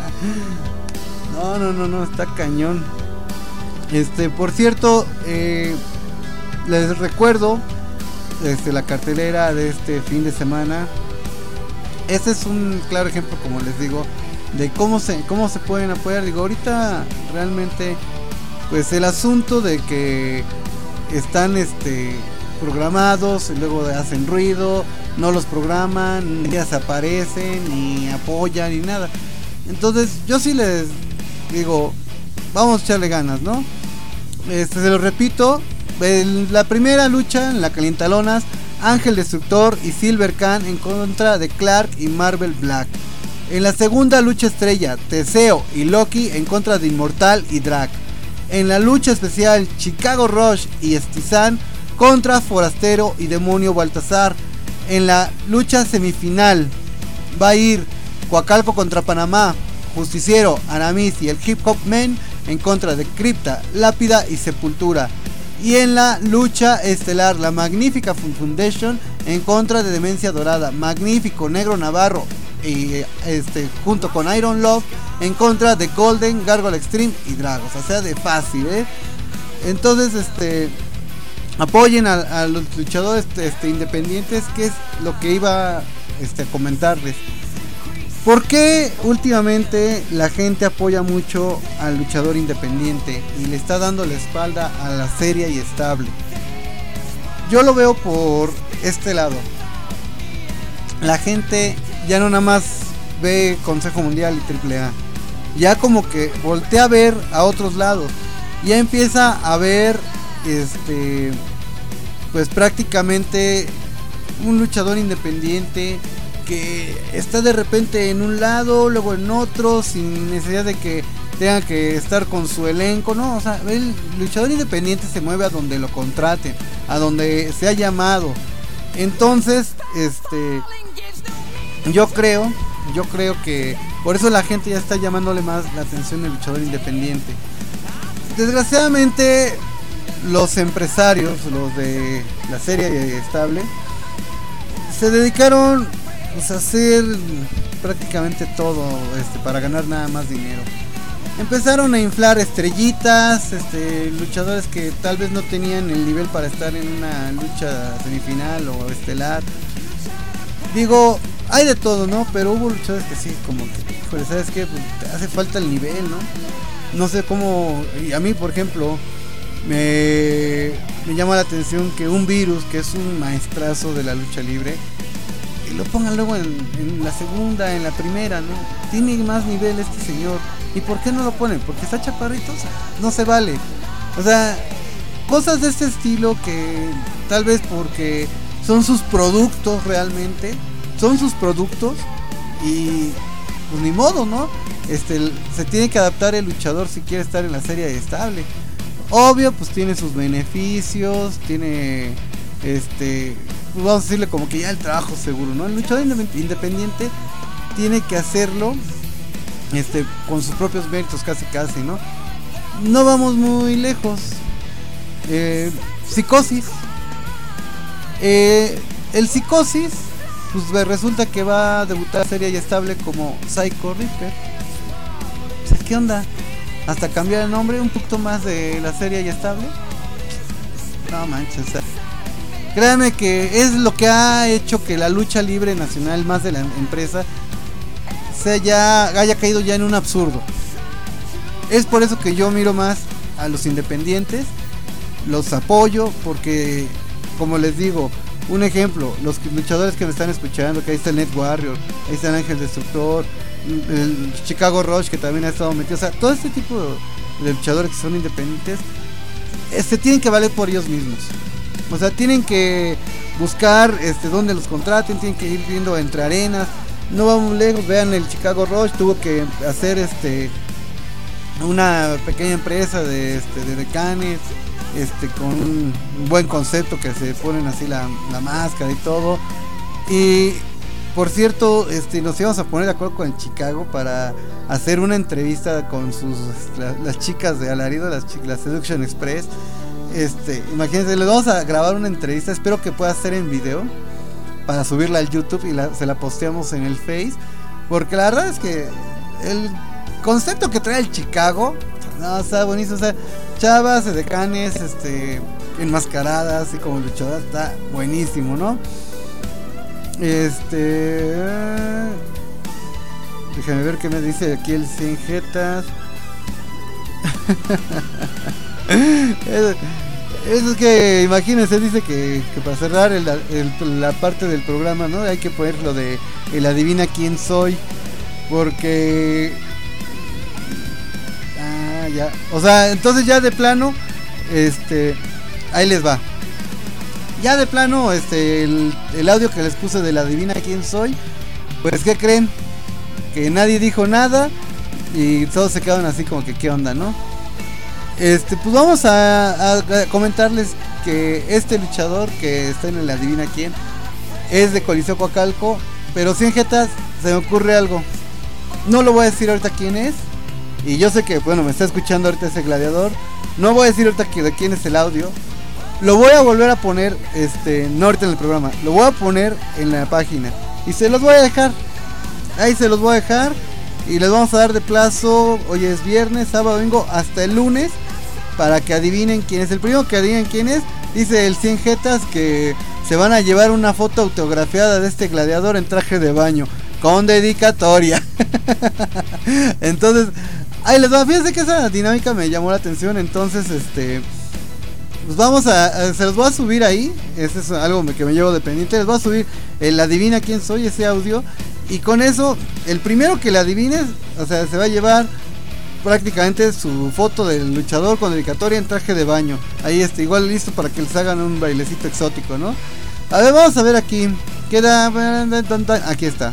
No, está cañón. Por cierto, les recuerdo la cartelera de este fin de semana. Este es un claro ejemplo, como les digo, de cómo se pueden apoyar. Digo, ahorita realmente, pues el asunto de que están programados y luego hacen ruido, no los programan, ni desaparecen, ni apoyan, ni nada. Entonces yo sí les digo, vamos a echarle ganas, ¿no? Se lo repito, la primera lucha en la calientalonas, Ángel Destructor y Silver Khan en contra de Clark y Marvel Black. En la segunda lucha estrella, Teseo y Loki en contra de Inmortal y Drac. En la lucha especial, Chicago Rush y Stizan contra Forastero y Demonio Baltasar. En la lucha semifinal va a ir Coacalco contra Panamá, Justiciero, Aramis y el Hip Hop Men en contra de Cripta, Lápida y Sepultura. Y en la lucha estelar, la Magnífica Foundation en contra de Demencia Dorada, Magnífico, Negro Navarro y junto con Iron Love en contra de Golden, Gargoyle Extreme y Dragos. O sea, de fácil, Entonces, apoyen a los luchadores independientes, que es lo que iba a comentarles. ¿Por qué últimamente la gente apoya mucho al luchador independiente y le está dando la espalda a la seria y estable? Yo lo veo por este lado. La gente ya no nada más ve Consejo Mundial y AAA, ya como que voltea a ver a otros lados, ya empieza a ver pues prácticamente un luchador independiente que está de repente en un lado, luego en otro, sin necesidad de que tenga que estar con su elenco, ¿no? O sea, el luchador independiente se mueve a donde lo contraten, a donde sea llamado. Entonces, yo creo que por eso la gente ya está llamándole más la atención al luchador independiente. Desgraciadamente, los empresarios, los de la serie estable, se dedicaron a hacer prácticamente todo para ganar nada más dinero. Empezaron a inflar estrellitas, luchadores que tal vez no tenían el nivel para estar en una lucha semifinal o estelar. Digo, hay de todo, ¿no? Pero hubo luchadores que sí, como que, ¿sabes qué? Pues te hace falta el nivel, ¿no? No sé cómo, y a mí, por ejemplo, me llama la atención que un Virus, que es un maestrazo de la lucha libre, y lo pongan luego en la segunda, en la primera, ¿no? Tiene más nivel este señor. ¿Y por qué no lo ponen? Porque está chaparrito, o sea, no se vale. O sea, cosas de este estilo que tal vez porque son sus productos realmente, son sus productos y pues ni modo, ¿no? Se tiene que adaptar el luchador si quiere estar en la serie estable. Obvio, pues tiene sus beneficios, tiene pues vamos a decirle como que ya el trabajo seguro, ¿no? El luchador independiente tiene que hacerlo con sus propios méritos, casi, ¿no? No vamos muy lejos. Psicosis. el Psicosis, pues resulta que va a debutar seria y estable como Psycho Reaper. O sea, ¿qué onda? Hasta cambiar el nombre un poquito más de la serie y estable. No manches, o sea, créanme que es lo que ha hecho que la lucha libre nacional, más de la empresa, haya caído ya en un absurdo. Es por eso que yo miro más a los independientes, los apoyo, porque como les digo, un ejemplo, los luchadores que me están escuchando, que ahí está el Net Warrior, ahí está el Ángel Destructor, el Chicago Rush, que también ha estado metido, o sea, todo este tipo de luchadores que son independientes, tienen que valer por ellos mismos. O sea, tienen que buscar dónde los contraten, tienen que ir viendo entre arenas. No vamos lejos, vean, el Chicago Rush tuvo que hacer una pequeña empresa de decanes, con un buen concepto, que se ponen así la máscara y todo. Y por cierto, nos íbamos a poner de acuerdo con el Chicago para hacer una entrevista con las chicas de Alarido, las Seduction Express. Imagínense, les vamos a grabar una entrevista, espero que pueda ser en video para subirla al YouTube y se la posteamos en el Face, porque la verdad es que el concepto que trae el Chicago, no, está buenísimo, o sea, chavas, decanes, enmascaradas, así como luchadoras, está buenísimo, ¿no? Déjame ver qué me dice aquí el 100 jetas. Es que imagínense, dice que para cerrar la parte del programa, ¿no? Hay que poner lo de el adivina quién soy, porque ya, o sea, entonces ya de plano, ahí les va. Ya de plano, el audio que les puse de la adivina quién soy, pues ¿qué creen? Que nadie dijo nada y todos se quedaron así como que ¿qué onda, no? Pues vamos a comentarles que este luchador que está en el adivina quién es de Coliseo Coacalco, pero 100 jetas, se me ocurre algo. No lo voy a decir ahorita quién es, y yo sé que, bueno, me está escuchando ahorita ese gladiador. No voy a decir ahorita de quién es el audio. Lo voy a volver a poner, no ahorita en el programa, lo voy a poner en la página y se los voy a dejar. Ahí se los voy a dejar y les vamos a dar de plazo. Hoy es viernes, sábado, domingo, hasta el lunes, para que adivinen quién es. El primero que adivinen quién es, dice el 100 jetas que se van a llevar una foto autografiada de este gladiador en traje de baño con dedicatoria. Entonces, ahí les va. Fíjense que esa dinámica me llamó la atención. Entonces, pues vamos se los voy a subir ahí. Eso es algo que me llevo de pendiente. Les voy a subir el adivina quién soy, ese audio. Y con eso, el primero que le adivines, o sea, se va a llevar prácticamente su foto del luchador con dedicatoria en traje de baño. Ahí igual listo para que les hagan un bailecito exótico, ¿no? A ver, vamos a ver aquí. Queda. Aquí está.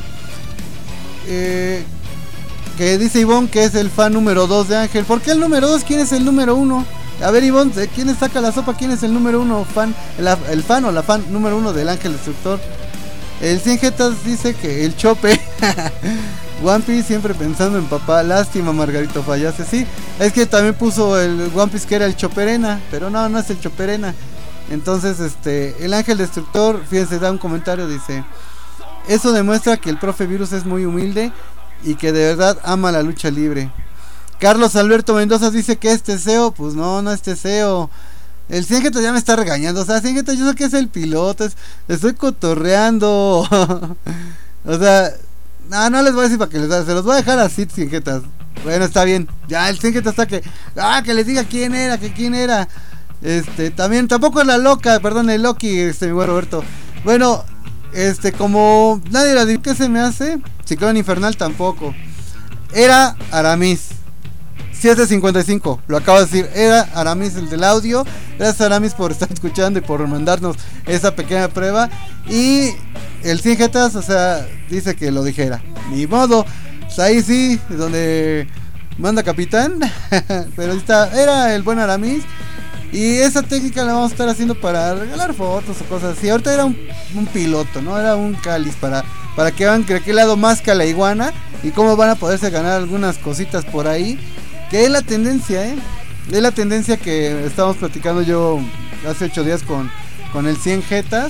Que dice Ivonne que es el fan número 2 de Ángel. ¿Por qué el número 2? ¿Quién es el número 1? A ver, Ivonne, ¿quién saca la sopa? ¿Quién es el número 1? El fan o la fan número 1 del Ángel Destructor. El 100 jetas dice que el Chope. One Piece siempre pensando en papá. Lástima, Margarito Fallase. Sí, es que también puso el One Piece que era el Choperena, pero no es el Choperena. Entonces, el Ángel Destructor, fíjense, da un comentario, dice: eso demuestra que el profe Virus es muy humilde y que de verdad ama la lucha libre. Carlos Alberto Mendoza dice que es Teseo. Pues no es Teseo. El 100 jetas ya me está regañando. O sea, 100 jetas, yo sé que es el piloto. Estoy cotorreando. O sea, no les voy a decir para que se los voy a dejar así, 100 jetas. Bueno, está bien. Ya el 100 jetas está que les diga quién era. También, tampoco es la loca, perdón, el Loki, mi buen Roberto. Bueno, como nadie la dijo, ¿qué se me hace? Ciclón Infernal tampoco. Era Aramis. 755, lo acabo de decir, era Aramis el del audio. Gracias, Aramis, por estar escuchando y por mandarnos esa pequeña prueba. Y el 100 jetas, o sea, dice que lo dijera. Ni modo, pues ahí sí, donde manda capitán. Pero era el buen Aramis. Y esa técnica la vamos a estar haciendo para regalar fotos o cosas así. Ahorita era un piloto, ¿no? Era un cáliz para que vean de qué lado masca la iguana y cómo van a poderse ganar algunas cositas por ahí. Que es la tendencia, Es la tendencia que estábamos platicando yo hace 8 días con el 100 jetas.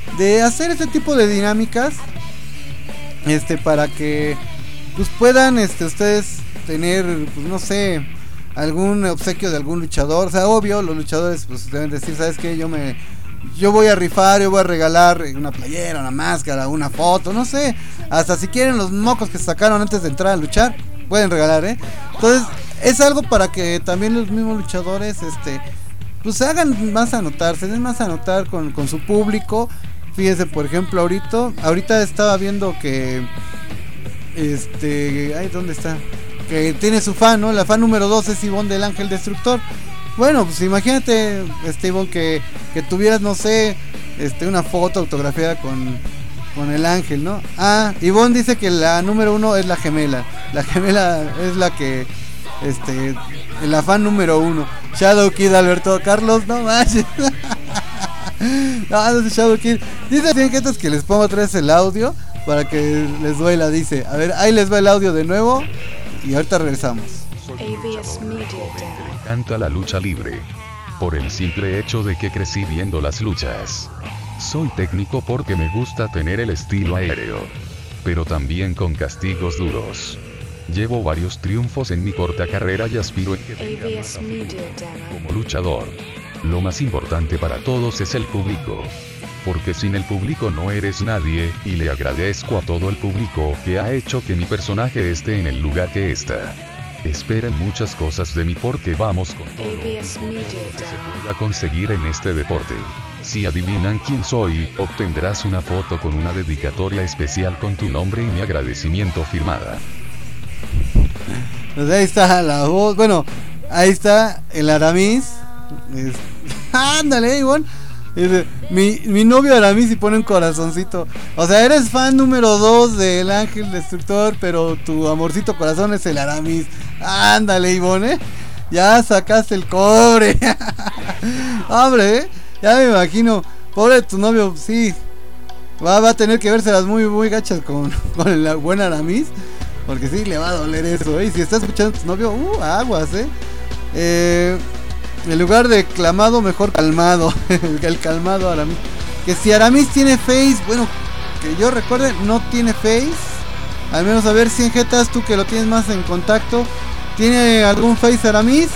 de hacer este tipo de dinámicas, para que pues puedan ustedes tener, pues no sé, algún obsequio de algún luchador. O sea, obvio, los luchadores pues deben decir, ¿sabes qué? Yo voy a rifar, yo voy a regalar una playera, una máscara, una foto, no sé, hasta si quieren los mocos que sacaron antes de entrar a luchar, pueden regalar, Entonces, es algo para que también los mismos luchadores, pues se hagan más a notar, se den más a notar con su público. Fíjense, por ejemplo, ahorita estaba viendo que, ay, ¿dónde está? Que tiene su fan, ¿no? La fan número 2 es Ivonne del Ángel Destructor. Bueno, pues imagínate, Ivonne, que tuvieras, no sé, una foto autografiada con el ángel, ¿no? Ah, Ivonne dice que la número 1 es la gemela. La gemela es la que, la fan número 1. Shadow Kid, Alberto Carlos, no manches. No es Shadow Kid. Dice Cienjetas que les pongo otra vez el audio para que les duela, dice. A ver, ahí les va el audio de nuevo y ahorita regresamos. Me encanta la lucha libre. Por el simple hecho de que crecí viendo las luchas. Soy técnico porque me gusta tener el estilo aéreo. Pero también con castigos duros. Llevo varios triunfos en mi corta carrera y aspiro en que tenga más como luchador. Lo más importante para todos es el público. Porque sin el público no eres nadie, y le agradezco a todo el público que ha hecho que mi personaje esté en el lugar que está. Esperen muchas cosas de mí porque vamos con todo lo que se pueda conseguir en este deporte. Si adivinan quién soy, obtendrás una foto con una dedicatoria especial con tu nombre y mi agradecimiento firmada. Pues ahí está la voz, bueno, ahí está el Aramis. Ándale, Ivonne. Mi novio Aramis, y pone un corazoncito. O sea, eres fan número 2 del Ángel Destructor, pero tu amorcito corazón es el Aramis. Ándale, Ivonne, ya sacaste el cobre. Hombre, ya me imagino. Pobre tu novio, sí. Va a tener que vérselas muy, muy gachas con el buen Aramis. Porque sí, le va a doler eso. Y si está escuchando a tu novio, aguas, en lugar de clamado, mejor calmado. El calmado Aramis. Que si Aramis tiene face, bueno, que yo recuerde, no tiene face. Al menos a ver, Cienjetas, tú que lo tienes más en contacto, ¿tiene algún face Aramis?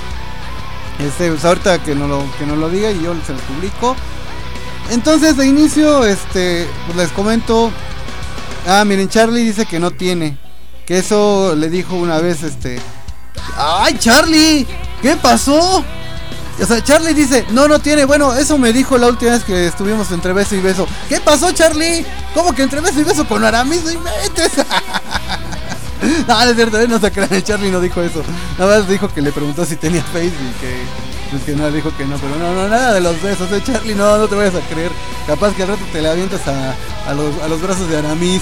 Pues ahorita que no lo diga y yo se los publico. Entonces, de inicio, pues les comento. Miren, Charlie dice que no tiene. Que eso le dijo una vez, ¡ay, Charlie! ¿Qué pasó? O sea, Charlie dice, no tiene. Bueno, eso me dijo la última vez que estuvimos entre beso y beso. ¿Qué pasó, Charlie? ¿Cómo que entre beso y beso con Aramis? ¡No inventes! No, no es cierto, no se crean, Charlie no dijo eso. Nada más dijo que le preguntó si tenía face y que... pues que no, dijo que no, pero no, nada de los besos, Charlie, no te vayas a creer. Capaz que al rato te le avientas a los brazos de Aramis.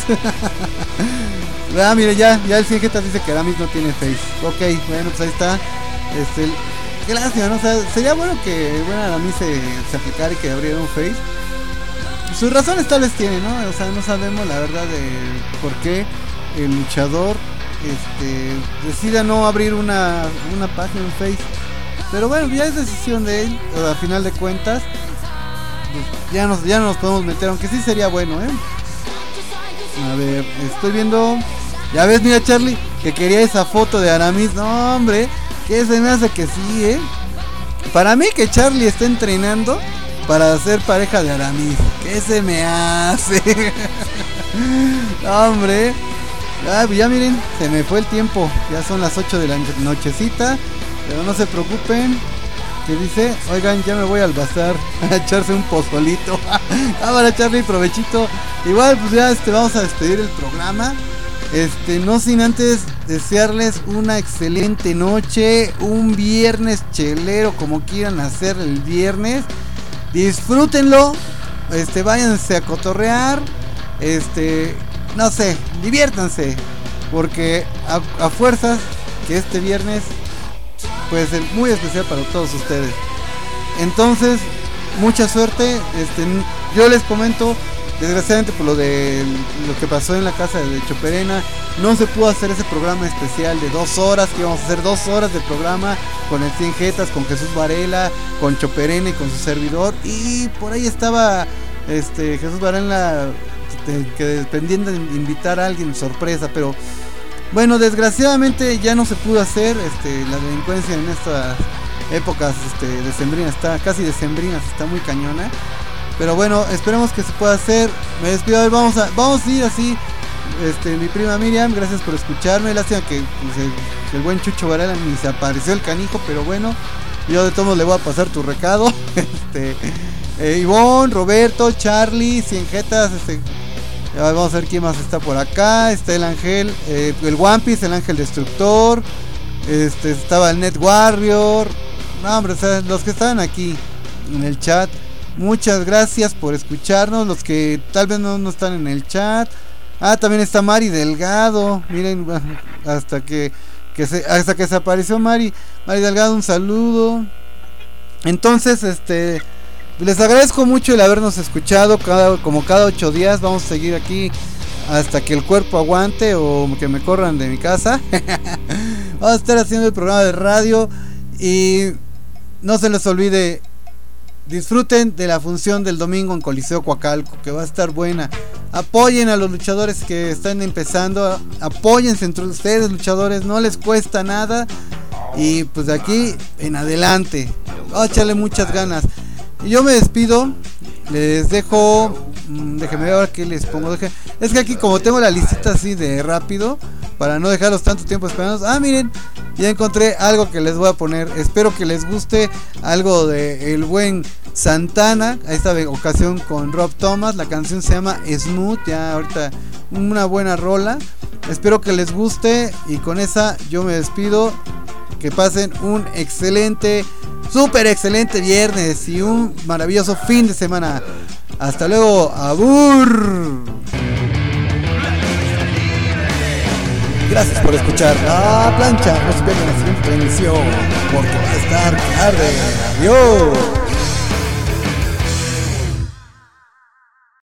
Mire, ya el Cienjetas dice que Aramis no tiene face. Ok, bueno, pues ahí está. Qué lástima, ¿no? O sea, sería bueno que Aramis se aplicara y que abriera un face. Sus razones tal vez tiene, ¿no? O sea, no sabemos la verdad de por qué el luchador decida no abrir una página en face. Pero bueno, ya es decisión de él. A final de cuentas, pues ya no nos podemos meter, aunque sí sería bueno, A ver, estoy viendo. Ya ves, mira, Charlie, que quería esa foto de Aramis. No, hombre, que se me hace que sí, Para mí que Charlie está entrenando para ser pareja de Aramis. ¿Qué se me hace? No, hombre. Ya miren, se me fue el tiempo. Ya son las 8 de la nochecita. Pero no se preocupen. Que dice, oigan, ya me voy al bazar a echarse un pozolito. Ahora, Charlie, provechito. Igual, pues ya vamos a despedir el programa. No sin antes desearles una excelente noche, un viernes chelero, como quieran hacer el viernes. Disfrútenlo, váyanse a cotorrear, no sé, diviértanse, porque a fuerzas que este viernes puede ser muy especial para todos ustedes. Entonces, mucha suerte. Yo les comento, desgraciadamente por lo que pasó en la casa de Choperena, no se pudo hacer ese programa especial de 2 horas, que íbamos a hacer 2 horas de programa con el Cienjetas, con Jesús Varela, con Choperena y con su servidor. Y por ahí estaba Jesús Varela, que pendiente de invitar a alguien sorpresa, pero bueno, desgraciadamente ya no se pudo hacer. La delincuencia en estas épocas decembrinas, casi decembrinas, está muy cañona. Pero bueno, esperemos que se pueda hacer. Me despido, vamos a ir así. Mi prima Miriam, gracias por escucharme. Lástima que pues, el buen Chucho Varela ni se apareció el canijo, pero bueno, yo de todos modos le voy a pasar tu recado. Ivonne, Roberto, Charlie, Cienjetas, vamos a ver quién más está por acá. Está el Ángel, el One Piece, el Ángel Destructor. Estaba el Net Warrior. No, hombre, o sea, los que estaban aquí en el chat, muchas gracias por escucharnos. Los que tal vez no están en el chat. También está Mari Delgado. Miren, hasta que se apareció Mari Delgado, un saludo. Entonces, les agradezco mucho el habernos escuchado como cada 8 días. Vamos a seguir aquí hasta que el cuerpo aguante o que me corran de mi casa. Vamos a estar haciendo el programa de radio y no se les olvide, disfruten de la función del domingo en Coliseo Coacalco, que va a estar buena. Apoyen a los luchadores que están empezando, apóyense entre ustedes, luchadores, no les cuesta nada. Y pues de aquí en adelante, vamos a echarle muchas ganas. Y yo me despido, les dejo, déjenme ver qué les pongo. Es que aquí como tengo la listita así de rápido, para no dejarlos tanto tiempo esperando. Miren, ya encontré algo que les voy a poner. Espero que les guste algo de el buen Santana, a esta ocasión con Rob Thomas. La canción se llama Smooth, ya ahorita una buena rola. Espero que les guste y con esa yo me despido. Que pasen un excelente, súper excelente viernes y un maravilloso fin de semana. Hasta luego, abur. Gracias por escuchar La Plancha. No se pierdan la siguiente emisión porque va a estar tarde. Adiós.